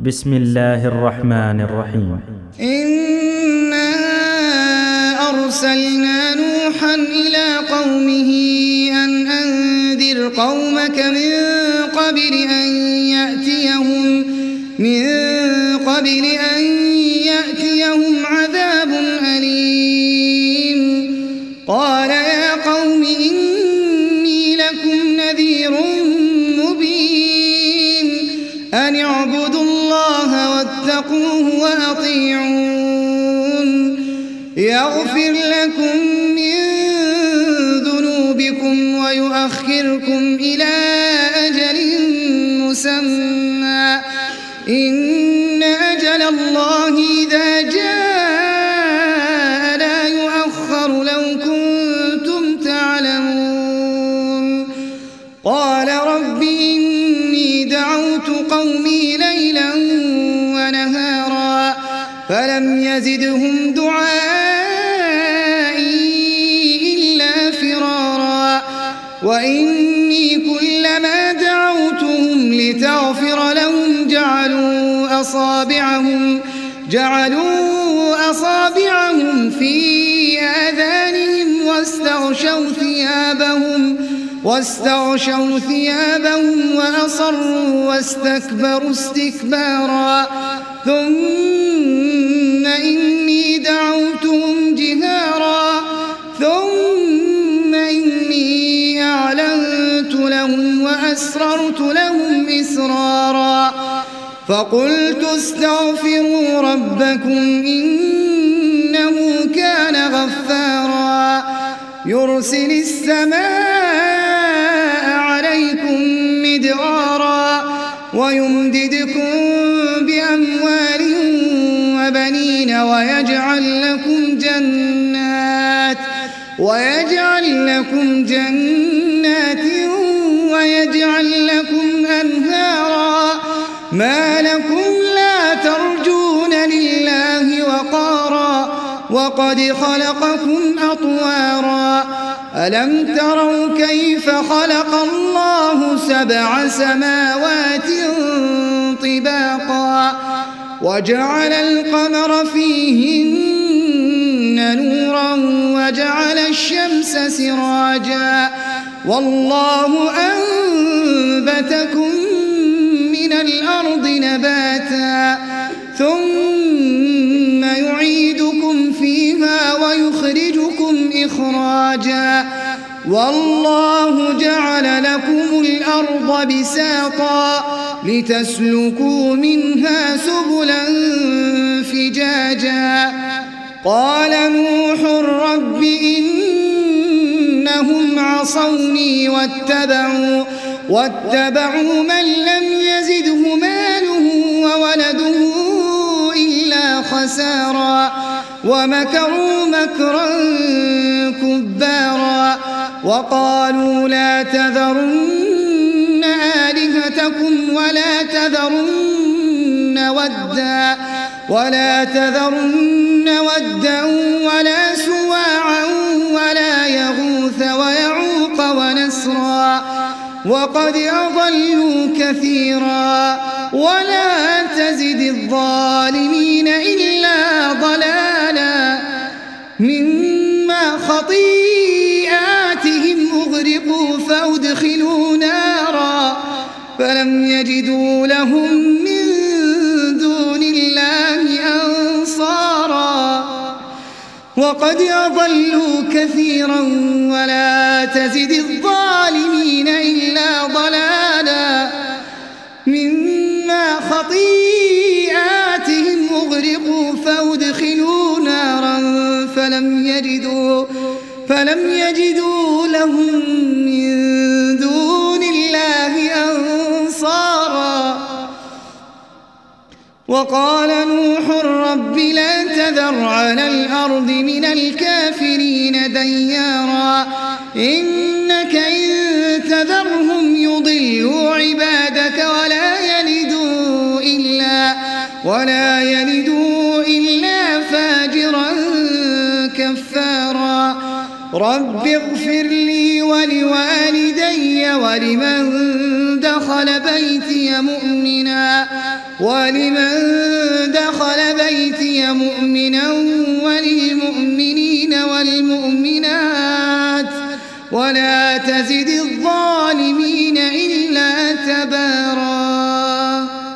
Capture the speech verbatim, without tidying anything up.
بسم الله الرحمن الرحيم. إنا أرسلنا نوحا إلى قومه أن أنذر قومك من قبل أن يأتيهم من قبل أن يأتيهم عذاب أليم. قال يا قوم إني لكم نذير مبين أن اعبدوا الله واتقوه وأطيعون يغفر لكم من ذنوبكم ويؤخركم إلى أجل مسمى إن أجل الله إذا جاء لا يؤخر لو كنتم تعلمون. قال رب إني دعوت قومي ليلا ونهارا فلم يزدهم دعائي إلا فرارا وإني كلما دعوتهم لتغفر لهم جعلوا أصابعهم جعلوا أصابعهم في آذانهم واستغشوا ثيابهم واستغشوا ثيابهم وأصروا واستكبروا استكبارا ثم إني دعوتهم جهارا ثم إني أعلنت لهم وأسررت لهم إسرارا فقلت استغفروا ربكم إنه كان غفارا يرسل السماء عليكم مدرارا ويمددكم بأموال وبنين ويجعل لكم جنات ويجعل لكم جنات ويجعل لكم أنهارا ما لكم لا ترجون لله وقارا وقد خلقكم أطوارا ألم تروا كيف خلق الله سبع سماوات طباقا وجعل القمر فيهن نورا وجعل الشمس سراجا والله أنبتكم من الأرض نباتا ثم يعيدكم فيها ويخرجكم إخراجا والله جعل لكم الأرض بساطا لتسلكوا منها سبلا فجاجا. قال نوح رب إنهم عصوني واتبعوا واتبعوا من لم يزده ماله وولده إلا خسارا ومكروا مكرا كبارا وقالوا لا تذرن آلهتكم ولا تذرن ودا ولا تذرن ودا ولا سواعا ولا يغوث ويعوق ونسرا وقد أضلوا كثيرا ولا تزد الظالمين إلا ضلالا مما خطيئاتهم أغرقوا فأدخلوا نارا فلم يجدوا لهم من دون الله أنصارا وقد أضلوا كثيرا ولا تزد الظالمين إلا ضلالا مما خطيئاتهم أغرقوا فأدخلوا نارا فلم يجدوا فلم يجدوا لهم من دون الله أنصارا. وقال نوح رب لا تذر على الأرض من الكافرين ديارا إنك إن تذرهم يضلوا عبادك ولا يلدوا إلا ولا يلدوا إلا فاجرا كفارا. رب اغفر لي ولوالدي ولمن دخل بيتي مؤمنا ولمن دخل بيتي مؤمنا وللمؤمنين والمؤمنات ولا تزد الظالمين